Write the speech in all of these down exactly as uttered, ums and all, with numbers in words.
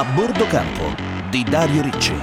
A bordo campo di Dario Ricci.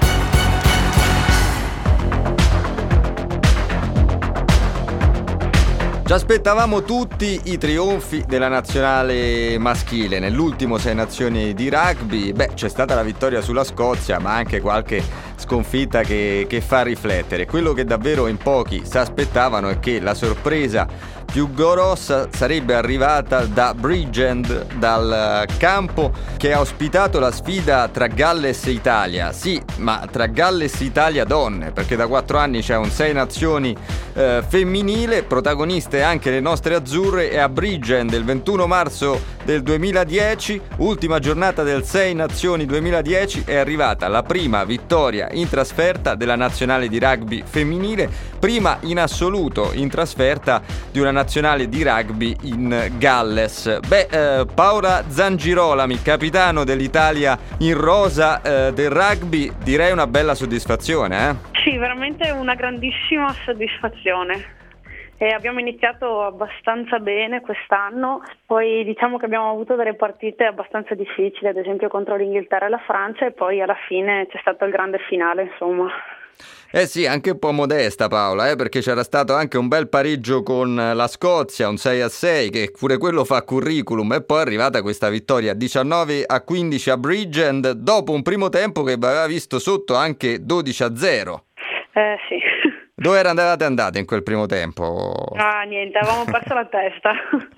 Ci aspettavamo tutti i trionfi della nazionale maschile. Nell'ultimo Sei Nazioni di rugby, beh, c'è stata la vittoria sulla Scozia, ma anche qualche sconfitta che, che fa riflettere. Quello che davvero in pochi si aspettavano è che la sorpresa più grossa sarebbe arrivata da Bridgend, dal campo che ha ospitato la sfida tra Galles e Italia. Sì, ma tra Galles e Italia donne, perché da quattro anni c'è un Sei Nazioni eh, femminile, protagoniste anche le nostre azzurre, e a Bridgend il ventuno marzo del duemiladieci, ultima giornata del Sei Nazioni duemiladieci, è arrivata la prima vittoria in trasferta della nazionale di rugby femminile, prima in assoluto in trasferta di una nazionale di rugby in Galles. Beh, eh, Paola Zangirolami, capitano dell'Italia in rosa eh, del rugby, direi una bella soddisfazione, eh? Sì, veramente una grandissima soddisfazione. E abbiamo iniziato abbastanza bene quest'anno, poi diciamo che abbiamo avuto delle partite abbastanza difficili, ad esempio contro l'Inghilterra e la Francia, e poi alla fine c'è stato il grande finale, insomma. Eh sì, anche un po' modesta Paola, eh, perché c'era stato anche un bel pareggio con la Scozia, un sei a sei, che pure quello fa curriculum, e poi è arrivata questa vittoria diciannove a quindici a Bridgend, dopo un primo tempo che aveva visto sotto anche dodici a zero. Eh sì. Dove eravate andate in quel primo tempo? Ah, niente, avevamo perso la testa.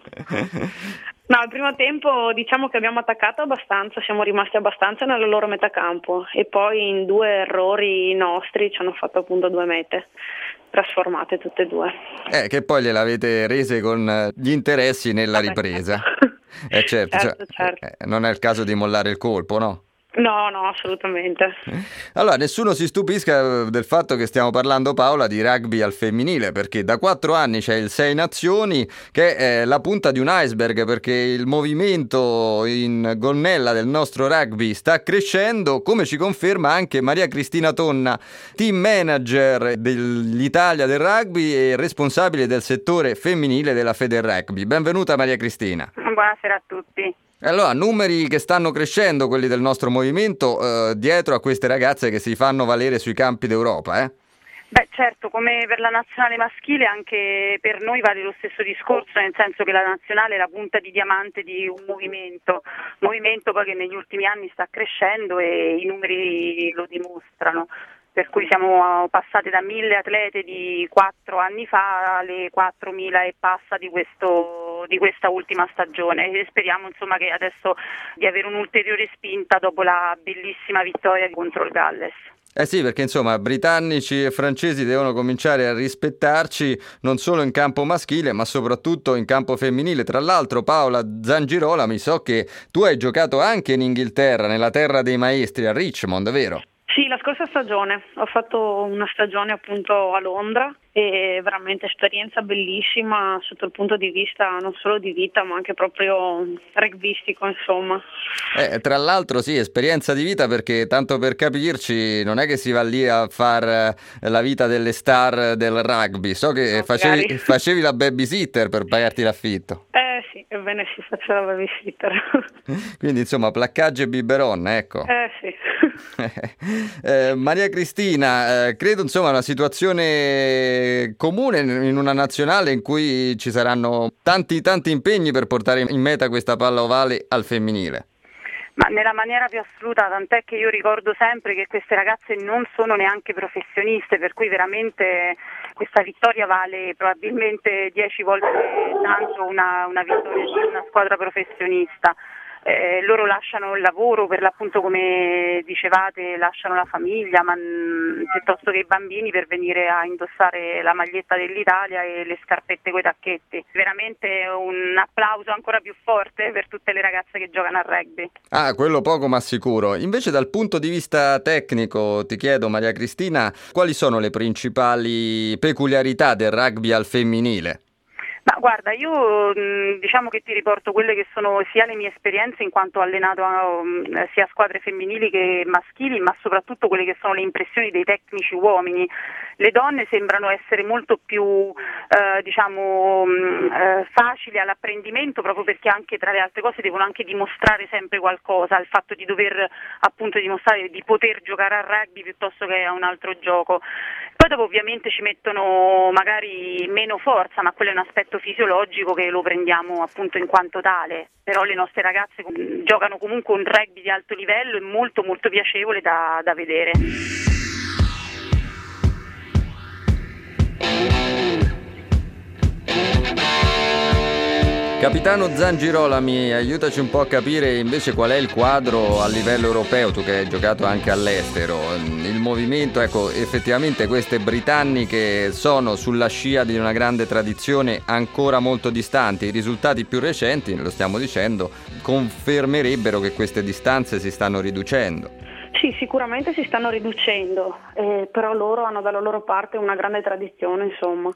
No, il primo tempo diciamo che abbiamo attaccato abbastanza, siamo rimasti abbastanza nella loro metà campo, e poi in due errori nostri ci hanno fatto appunto due mete trasformate tutte e due. Eh, che poi gliel'avete rese con gli interessi nella Vabbè, ripresa. certo. Eh certo, certo, cioè, certo. Eh, non è il caso di mollare il colpo, no? No, no, assolutamente. Allora, nessuno si stupisca del fatto che stiamo parlando, Paola, di rugby al femminile, perché da quattro anni c'è il Sei Nazioni, che è la punta di un iceberg, perché il movimento in gonnella del nostro rugby sta crescendo, come ci conferma anche Maria Cristina Tonna, team manager dell'Italia del rugby e responsabile del settore femminile della Federrugby. Benvenuta Maria Cristina. Buonasera a tutti. Allora, numeri che stanno crescendo, quelli del nostro movimento, eh, dietro a queste ragazze che si fanno valere sui campi d'Europa, eh? Beh, certo, come per la nazionale maschile, anche per noi vale lo stesso discorso, nel senso che la nazionale è la punta di diamante di un movimento, movimento poi che negli ultimi anni sta crescendo e i numeri lo dimostrano. Per cui siamo passati da mille atlete di quattro anni fa alle quattromila e passa di questo di questa ultima stagione, e speriamo insomma che adesso di avere un'ulteriore spinta dopo la bellissima vittoria contro il Galles. Eh sì, perché insomma britannici e francesi devono cominciare a rispettarci non solo in campo maschile ma soprattutto in campo femminile. Tra l'altro, Paola Zangirola, mi so che tu hai giocato anche in Inghilterra, nella terra dei maestri, a Richmond, vero? Sì, la scorsa stagione ho fatto una stagione appunto a Londra, e veramente esperienza bellissima sotto il punto di vista non solo di vita ma anche proprio rugbyistico, insomma. Eh, tra l'altro sì, esperienza di vita, perché tanto per capirci non è che si va lì a far la vita delle star del rugby, so che No, facevi, facevi la babysitter per pagarti l'affitto. Eh sì, ebbene sì, faccio la babysitter. Quindi insomma placcaggio e biberon, ecco. Eh sì. eh, Maria Cristina, eh, credo insomma una situazione comune in una nazionale in cui ci saranno tanti tanti impegni per portare in meta questa palla ovale al femminile. Ma nella maniera più assoluta, tant'è che io ricordo sempre che queste ragazze non sono neanche professioniste, per cui veramente questa vittoria vale probabilmente dieci volte tanto una, una vittoria di una squadra professionista. Eh, loro lasciano il lavoro, per l'appunto come dicevate, lasciano la famiglia, ma mh, piuttosto che i bambini, per venire a indossare la maglietta dell'Italia e le scarpette coi tacchetti. Veramente un applauso ancora più forte per tutte le ragazze che giocano a rugby. Ah, quello poco ma sicuro. Invece dal punto di vista tecnico ti chiedo, Maria Cristina, quali sono le principali peculiarità del rugby al femminile? Ma guarda, io mh, diciamo che ti riporto quelle che sono sia le mie esperienze in quanto ho allenato mh, sia squadre femminili che maschili, ma soprattutto quelle che sono le impressioni dei tecnici uomini. le donne sembrano essere molto più eh, diciamo mh, eh, facili all'apprendimento, proprio perché anche tra le altre cose devono anche dimostrare sempre qualcosa, il fatto di dover appunto dimostrare di poter giocare a rugby piuttosto che a un altro gioco. Poi dopo ovviamente ci mettono magari meno forza, ma quello è un aspetto fisiologico che lo prendiamo appunto in quanto tale, però le nostre ragazze giocano comunque un rugby di alto livello e molto molto piacevole da, da vedere. Capitano Zangirolami, aiutaci un po' a capire invece qual è il quadro a livello europeo, tu che hai giocato anche all'estero. Il movimento, ecco, effettivamente queste britanniche sono sulla scia di una grande tradizione ancora molto distante. I risultati più recenti, lo stiamo dicendo, confermerebbero che queste distanze si stanno riducendo. Sì, sicuramente si stanno riducendo, eh, però loro hanno dalla loro parte una grande tradizione, insomma.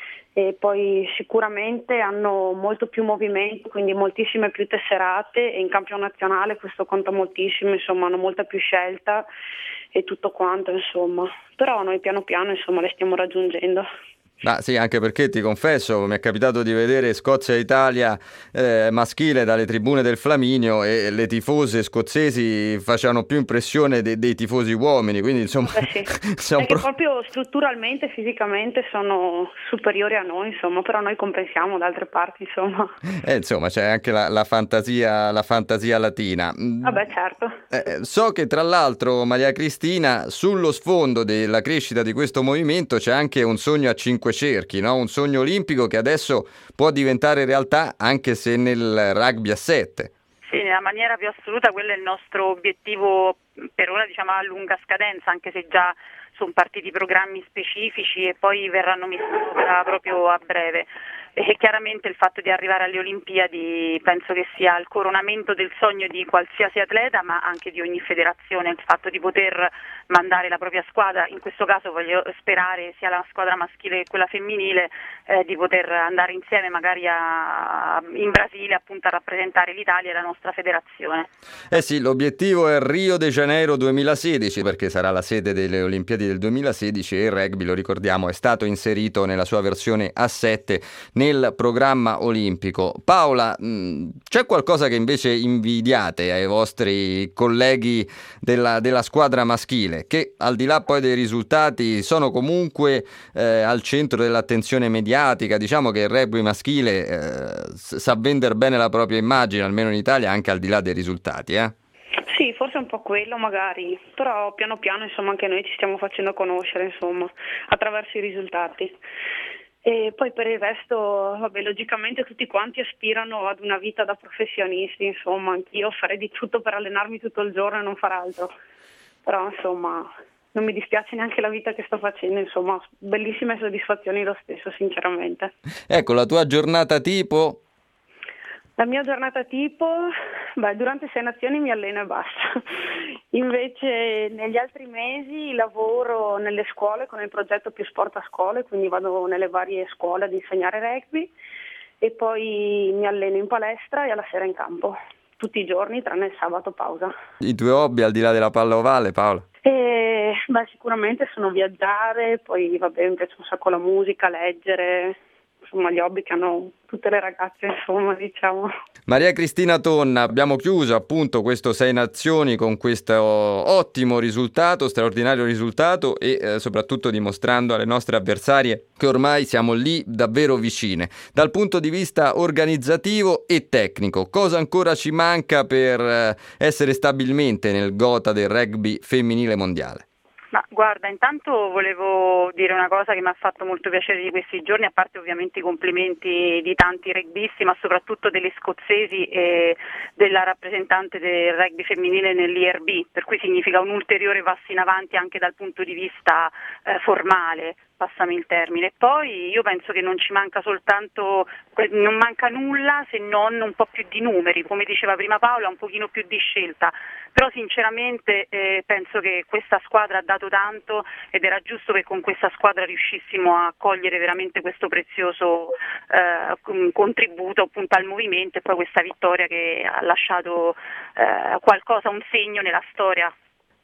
E poi sicuramente hanno molto più movimento, quindi moltissime più tesserate, e in campione nazionale questo conta moltissimo, insomma hanno molta più scelta e tutto quanto, insomma. Però noi piano piano insomma le stiamo raggiungendo. Ah, sì, anche perché ti confesso, mi è capitato di vedere Scozia-Italia eh, maschile dalle tribune del Flaminio e le tifose scozzesi facevano più impressione de- dei tifosi uomini, quindi insomma... Beh, sì. siamo è che pro- proprio strutturalmente, fisicamente sono superiori a noi, insomma, però noi compensiamo da altre parti, insomma. Eh, insomma, c'è anche la, la fantasia, la fantasia latina. Vabbè, certo. Eh, so che tra l'altro, Maria Cristina, sullo sfondo della crescita di questo movimento c'è anche un sogno a cinque cerchi, no? Un sogno olimpico che adesso può diventare realtà anche se nel rugby a sette. Sì, nella maniera più assoluta quello è il nostro obiettivo per ora, diciamo a lunga scadenza, anche se già sono partiti programmi specifici e poi verranno messi in opera proprio a breve. E chiaramente il fatto di arrivare alle Olimpiadi penso che sia il coronamento del sogno di qualsiasi atleta, ma anche di ogni federazione, il fatto di poter mandare la propria squadra, in questo caso voglio sperare sia la squadra maschile che quella femminile, eh, di poter andare insieme magari a, in Brasile appunto a rappresentare l'Italia e la nostra federazione. Eh sì, l'obiettivo è Rio de Janeiro duemilasedici, perché sarà la sede delle Olimpiadi del duemilasedici e il rugby, lo ricordiamo, è stato inserito nella sua versione a sette nel programma olimpico. Paola, mh, c'è qualcosa che invece invidiate ai vostri colleghi della, della squadra maschile, che al di là poi dei risultati sono comunque eh, al centro dell'attenzione mediatica? Diciamo che il rugby maschile eh, sa vendere bene la propria immagine, almeno in Italia, anche al di là dei risultati, eh? Sì, forse un po' quello magari, però piano piano insomma anche noi ci stiamo facendo conoscere insomma attraverso i risultati. E poi per il resto, vabbè, logicamente tutti quanti aspirano ad una vita da professionisti, insomma, anch'io farei di tutto per allenarmi tutto il giorno e non far altro. Però, insomma, non mi dispiace neanche la vita che sto facendo, insomma, bellissime soddisfazioni lo stesso, sinceramente. Ecco, la tua giornata tipo? La mia giornata tipo, beh, durante Sei Nazioni mi alleno e basta. Invece negli altri mesi lavoro nelle scuole con il progetto Più Sport a Scuole, quindi vado nelle varie scuole ad insegnare rugby e poi mi alleno in palestra e alla sera in campo, tutti i giorni tranne il sabato pausa. I tuoi hobby al di là della palla ovale, Paola? E, beh, sicuramente sono viaggiare, poi vabbè, mi piace un sacco la musica, leggere, insomma gli hobby che hanno tutte le ragazze, insomma, diciamo. Maria Cristina Tonna, abbiamo chiuso appunto questo Sei Nazioni con questo ottimo risultato, straordinario risultato e eh, soprattutto dimostrando alle nostre avversarie che ormai siamo lì davvero vicine. Dal punto di vista organizzativo e tecnico, cosa ancora ci manca per eh, essere stabilmente nel gota del rugby femminile mondiale? Ma guarda, intanto volevo dire una cosa che mi ha fatto molto piacere di questi giorni, a parte ovviamente i complimenti di tanti rugbisti, ma soprattutto delle scozzesi e della rappresentante del rugby femminile nell'I R B, per cui significa un ulteriore passo in avanti anche dal punto di vista eh, formale. Passami il termine. Poi io penso che non ci manca soltanto, non manca nulla se non un po' più di numeri, come diceva prima Paola, un pochino più di scelta, però sinceramente eh, penso che questa squadra ha dato tanto ed era giusto che con questa squadra riuscissimo a cogliere veramente questo prezioso eh, contributo appunto al movimento e poi questa vittoria che ha lasciato eh, qualcosa, un segno nella storia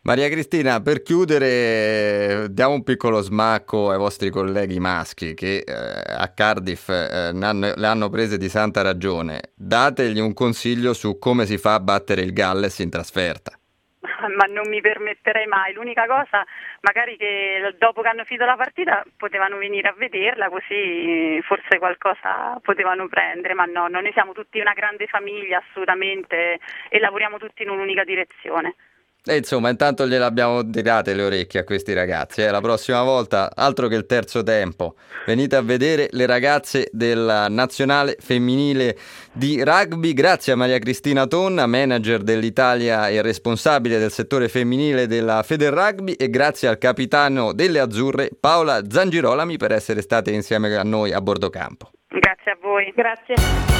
Maria Cristina, per chiudere, diamo un piccolo smacco ai vostri colleghi maschi che eh, a Cardiff eh, ne hanno- le hanno prese di santa ragione. Dategli un consiglio su come si fa a battere il Galles in trasferta. Ma non mi permetterei mai. L'unica cosa, magari che dopo che hanno finito la partita potevano venire a vederla, così forse qualcosa potevano prendere, ma no, noi siamo tutti una grande famiglia assolutamente e lavoriamo tutti in un'unica direzione. E insomma, intanto gliel'abbiamo tirate le orecchie a questi ragazzi. Eh. La prossima volta, altro che il terzo tempo, venite a vedere le ragazze della nazionale femminile di rugby. Grazie a Maria Cristina Tonna, manager dell'Italia e responsabile del settore femminile della Federrugby, e grazie al capitano delle Azzurre, Paola Zangirolami, per essere state insieme a noi a bordo campo. Grazie a voi. Grazie.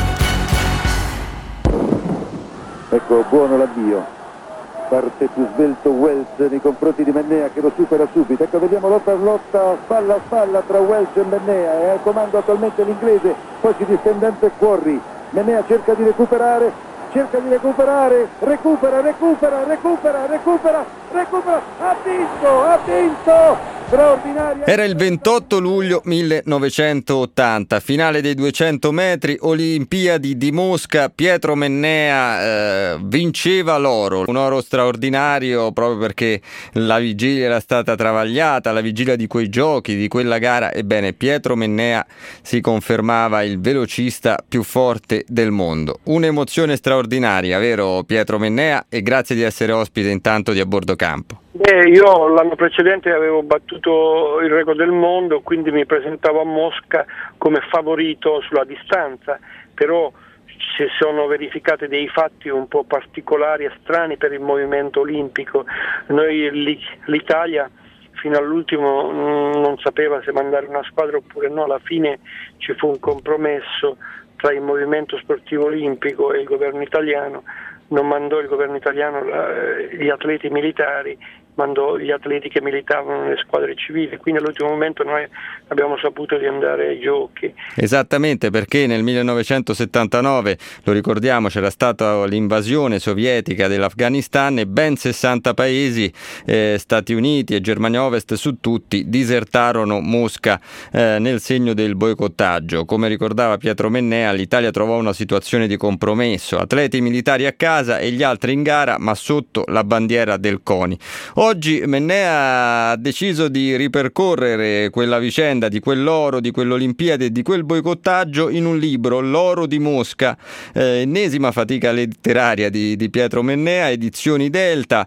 Ecco, buono l'avvio. Parte più svelto Welch nei confronti di Mennea che lo supera subito. Ecco, vediamo lotta a lotta, spalla a spalla tra Welch e Mennea. È al comando attualmente l'inglese, poi si distende anche Quarry. Mennea cerca di recuperare, cerca di recuperare, recupera, recupera, recupera, recupera, recupera, ha vinto, ha vinto! Straordinaria. Era il ventotto luglio millenovecentottanta, finale dei duecento metri, Olimpiadi di Mosca. Pietro Mennea eh, vinceva l'oro, un oro straordinario proprio perché la vigilia era stata travagliata, la vigilia di quei giochi, di quella gara. Ebbene, Pietro Mennea si confermava il velocista più forte del mondo. Un'emozione straordinaria, vero Pietro Mennea? E grazie di essere ospite intanto di A Bordo Campo. Beh, io l'anno precedente avevo battuto il record del mondo, quindi mi presentavo a Mosca come favorito sulla distanza, però si sono verificati dei fatti un po' particolari e strani per il movimento olimpico. Noi, l'Italia fino all'ultimo non sapeva se mandare una squadra oppure no, alla fine ci fu un compromesso tra il movimento sportivo olimpico e il governo italiano. Non mandò il governo italiano gli atleti militari, mandò gli atleti che militavano nelle squadre civili, quindi all'ultimo momento noi abbiamo saputo di andare ai giochi. Esattamente, perché nel millenovecentosettantanove, lo ricordiamo, c'era stata l'invasione sovietica dell'Afghanistan e ben sessanta paesi, eh, Stati Uniti e Germania Ovest su tutti, disertarono Mosca eh, nel segno del boicottaggio. Come ricordava Pietro Mennea, l'Italia trovò una situazione di compromesso, atleti militari a casa e gli altri in gara, ma sotto la bandiera del CONI. Oggi Mennea ha deciso di ripercorrere quella vicenda di quell'oro, di quell'Olimpiade e di quel boicottaggio in un libro, L'oro di Mosca, eh, ennesima fatica letteraria di, di Pietro Mennea, edizioni Delta.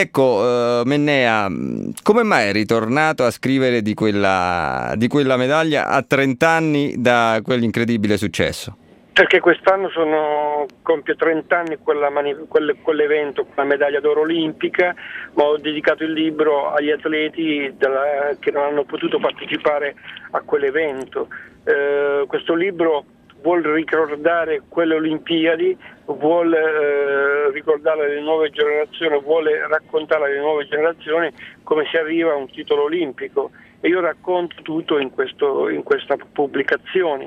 Ecco, eh, Mennea, come mai è ritornato a scrivere di quella, di quella medaglia a trenta anni da quell'incredibile successo? Perché quest'anno sono, compie trenta anni quella mani, quelle, quell'evento, la medaglia d'oro olimpica, ma ho dedicato il libro agli atleti della, che non hanno potuto partecipare a quell'evento. Eh, questo libro vuol ricordare quelle Olimpiadi, vuole eh, ricordare alle nuove generazioni, vuole raccontare alle nuove generazioni come si arriva a un titolo olimpico. E io racconto tutto in, questo, in questa pubblicazione.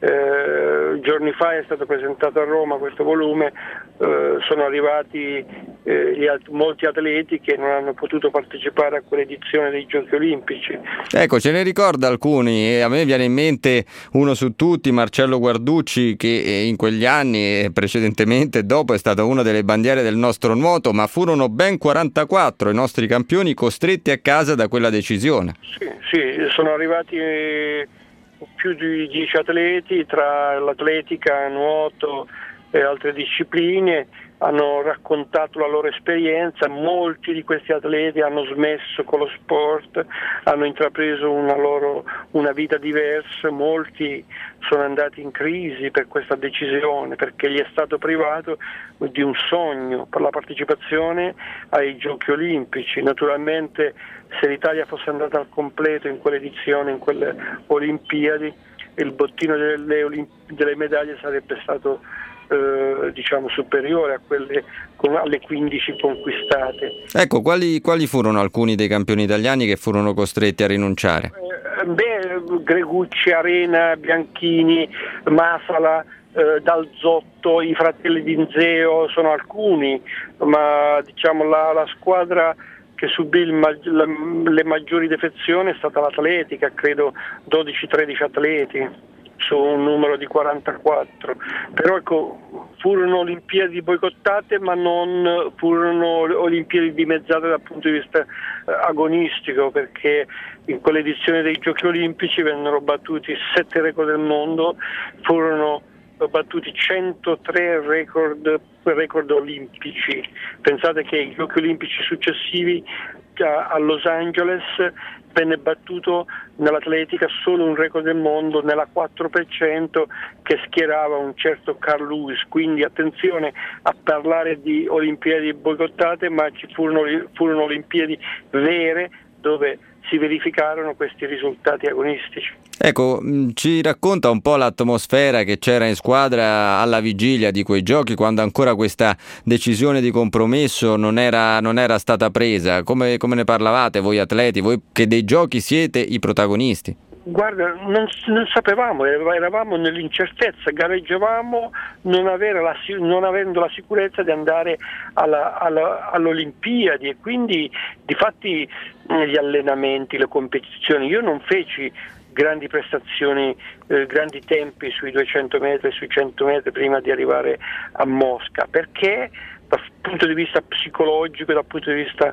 Eh, giorni fa è stato presentato a Roma questo volume, eh, sono arrivati eh, gli alt- molti atleti che non hanno potuto partecipare a quell'edizione dei Giochi Olimpici. Ecco, ce ne ricorda alcuni, e a me viene in mente uno su tutti, Marcello Guarducci, che in quegli anni e precedentemente dopo è stata una delle bandiere del nostro nuoto, ma furono ben quarantaquattro i nostri campioni costretti a casa da quella decisione. Sì, sì, sono arrivati eh, più di dieci atleti tra l'atletica, nuoto e altre discipline, hanno raccontato la loro esperienza. Molti di questi atleti hanno smesso con lo sport, hanno intrapreso una loro una vita diversa, molti sono andati in crisi per questa decisione, perché gli è stato privato di un sogno per la partecipazione ai Giochi Olimpici. Naturalmente se l'Italia fosse andata al completo in quell'edizione, in quelle Olimpiadi, il bottino delle, Olimp- delle medaglie sarebbe stato Eh, diciamo superiore a quelle con, alle quindici conquistate. Ecco, quali, quali furono alcuni dei campioni italiani che furono costretti a rinunciare? Eh, beh, Gregucci, Arena, Bianchini, Masala, eh, Dalzotto, i fratelli Dinzeo sono alcuni, ma diciamo la, la squadra che subì il ma- la, le maggiori defezioni è stata l'atletica, credo dodici tredici atleti su un numero di quarantaquattro, però ecco, furono Olimpiadi boicottate, ma non furono Olimpiadi dimezzate dal punto di vista eh, agonistico, perché in quell'edizione dei Giochi Olimpici vennero battuti sette record del mondo, furono battuti centotré record, record olimpici. Pensate che i Giochi Olimpici successivi a Los Angeles venne battuto nell'atletica solo un record del mondo nella quattro per cento che schierava un certo Carl Lewis, quindi attenzione a parlare di Olimpiadi boicottate, ma ci furono, furono Olimpiadi vere dove si verificarono questi risultati agonistici. Ecco, ci racconta un po' l'atmosfera che c'era in squadra alla vigilia di quei giochi, quando ancora questa decisione di compromesso non era, non era stata presa. Come, come ne parlavate voi atleti, voi che dei giochi siete i protagonisti? Guarda, non, non sapevamo, eravamo nell'incertezza, gareggiavamo non, avere la, non avendo la sicurezza di andare alla, alla, all'Olimpiadi, e quindi difatti gli allenamenti, le competizioni, io non feci grandi prestazioni, eh, grandi tempi sui duecento metri, sui cento metri prima di arrivare a Mosca, perché dal punto di vista psicologico e dal punto di vista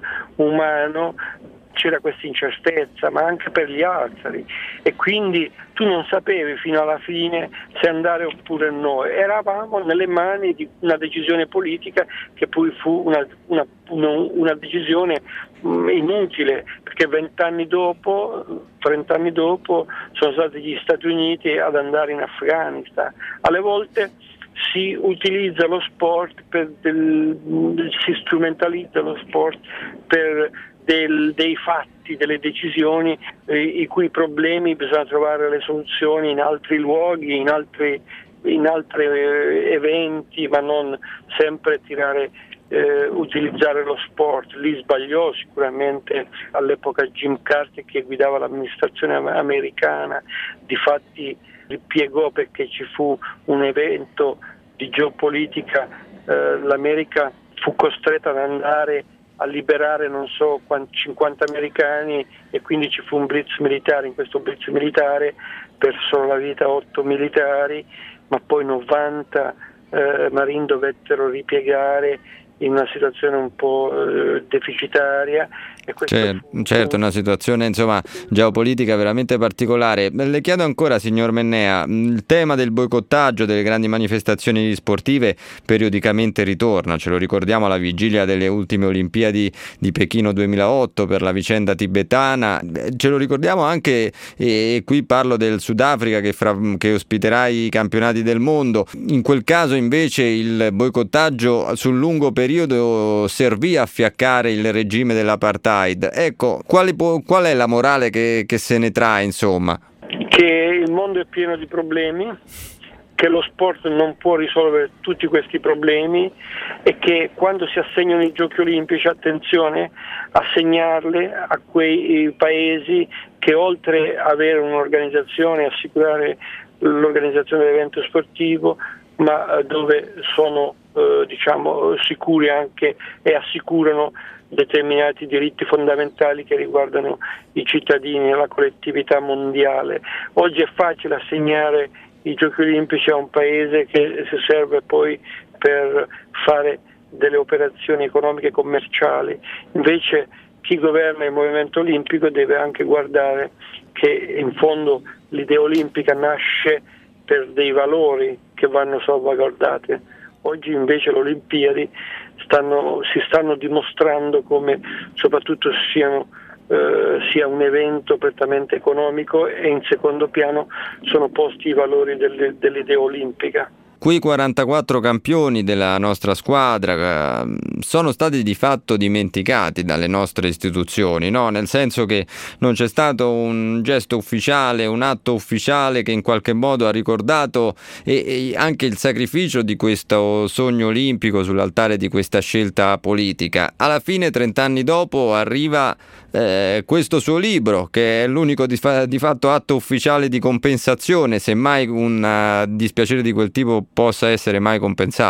umano c'era questa incertezza, ma anche per gli altri, e quindi tu non sapevi fino alla fine se andare oppure no. Eravamo nelle mani di una decisione politica che poi fu una, una, una, una decisione mh, inutile, perché vent'anni dopo, trent'anni dopo sono stati gli Stati Uniti ad andare in Afghanistan. Alle volte si utilizza lo sport per del, si strumentalizza lo sport per Del, dei fatti, delle decisioni, eh, i cui problemi bisogna trovare le soluzioni in altri luoghi, in altri, in altri eh, eventi, ma non sempre tirare, eh, utilizzare lo sport. Lì sbagliò sicuramente all'epoca Jim Carter, che guidava l'amministrazione americana, difatti ripiegò perché ci fu un evento di geopolitica, eh, l'America fu costretta ad andare a liberare non so quanti, cinquanta americani, e quindi ci fu un blitz militare. In questo blitz militare persero la vita otto militari, ma poi novanta eh, Marine dovettero ripiegare in una situazione un po' eh, deficitaria. E Cer- certo, una situazione insomma geopolitica veramente particolare. Le chiedo ancora, signor Mennea, il tema del boicottaggio delle grandi manifestazioni sportive periodicamente ritorna, ce lo ricordiamo alla vigilia delle ultime Olimpiadi di Pechino duemilaotto per la vicenda tibetana, ce lo ricordiamo anche, e qui parlo del Sudafrica che, fra, che ospiterà i campionati del mondo. In quel caso invece il boicottaggio sul lungo periodo servì a fiaccare il regime dell'apartheid. Ecco, quali po- qual è la morale che, che se ne trae, insomma? Che il mondo è pieno di problemi, che lo sport non può risolvere tutti questi problemi, e che quando si assegnano i Giochi Olimpici, attenzione, assegnarle a quei paesi che, oltre ad avere un'organizzazione, assicurare l'organizzazione dell'evento sportivo, ma dove sono eh, diciamo sicuri anche e assicurano determinati diritti fondamentali che riguardano i cittadini e la collettività mondiale. Oggi è facile assegnare i Giochi Olimpici a un paese che si serve poi per fare delle operazioni economiche e commerciali, invece chi governa il movimento olimpico deve anche guardare che in fondo l'idea olimpica nasce per dei valori che vanno salvaguardati. Oggi invece le Olimpiadi stanno, si stanno dimostrando come soprattutto siano, eh, sia un evento prettamente economico, e in secondo piano sono posti i valori delle, dell'idea olimpica. Qui quarantaquattro campioni della nostra squadra eh, sono stati di fatto dimenticati dalle nostre istituzioni, no? Nel senso che non c'è stato un gesto ufficiale, un atto ufficiale che in qualche modo ha ricordato e, e anche il sacrificio di questo sogno olimpico sull'altare di questa scelta politica. Alla fine, trent'anni dopo, arriva eh, questo suo libro, che è l'unico di, fa- di fatto atto ufficiale di compensazione, semmai un uh, dispiacere di quel tipo possa essere mai compensato.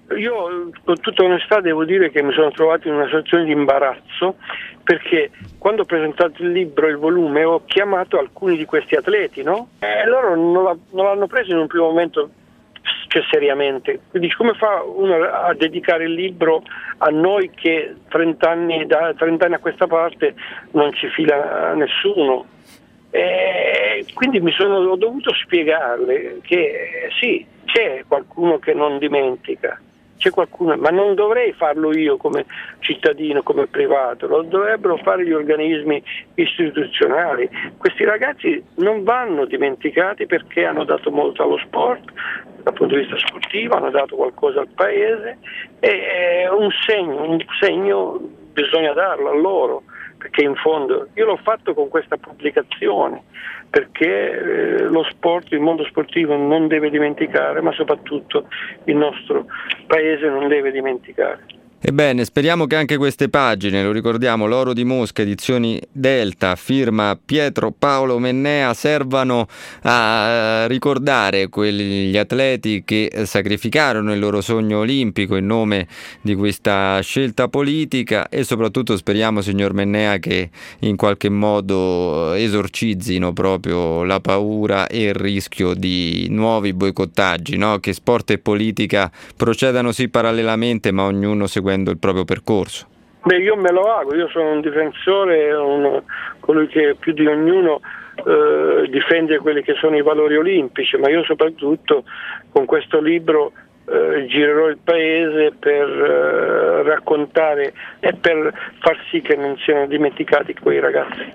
io con tutta onestà devo dire che mi sono trovato in una situazione di imbarazzo, perché quando ho presentato il libro, il volume, ho chiamato alcuni di questi atleti, no? E loro non, la, non l'hanno preso in un primo momento, cioè seriamente. Quindi come fa uno a dedicare il libro a noi che trenta anni, da trenta anni a questa parte non ci fila nessuno? E quindi mi sono, ho dovuto spiegarle che sì, c'è qualcuno che non dimentica, c'è qualcuno, ma non dovrei farlo io come cittadino, come privato, lo dovrebbero fare gli organismi istituzionali. Questi ragazzi non vanno dimenticati perché hanno dato molto allo sport, dal punto di vista sportivo, hanno dato qualcosa al paese, e un segno, un segno bisogna darlo a loro, perché in fondo io l'ho fatto con questa pubblicazione, perché eh, lo sport, il mondo sportivo non deve dimenticare, ma soprattutto il nostro paese non deve dimenticare. Ebbene, speriamo che anche queste pagine, lo ricordiamo, L'Oro di Mosca, edizioni Delta, firma Pietro Paolo Mennea, servano a ricordare quegli atleti che sacrificarono il loro sogno olimpico in nome di questa scelta politica, e soprattutto speriamo, signor Mennea, che in qualche modo esorcizzino proprio la paura e il rischio di nuovi boicottaggi, no? Che sport e politica procedano sì parallelamente, ma ognuno seguendo il proprio percorso. Beh, io me lo auguro, io sono un difensore, un, colui che più di ognuno eh, difende quelli che sono i valori olimpici, ma io soprattutto con questo libro eh, girerò il paese per eh, raccontare e per far sì che non siano dimenticati quei ragazzi.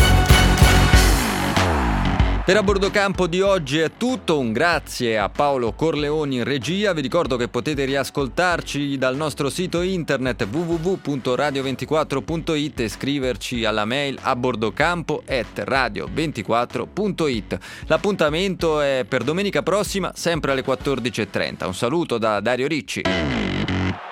Per A Bordo Campo di oggi è tutto, un grazie a Paolo Corleoni in regia. Vi ricordo che potete riascoltarci dal nostro sito internet w w w punto radio ventiquattro punto it e scriverci alla mail a bordocampo at radio ventiquattro punto it. L'appuntamento è per domenica prossima, sempre alle quattordici e trenta. Un saluto da Dario Ricci.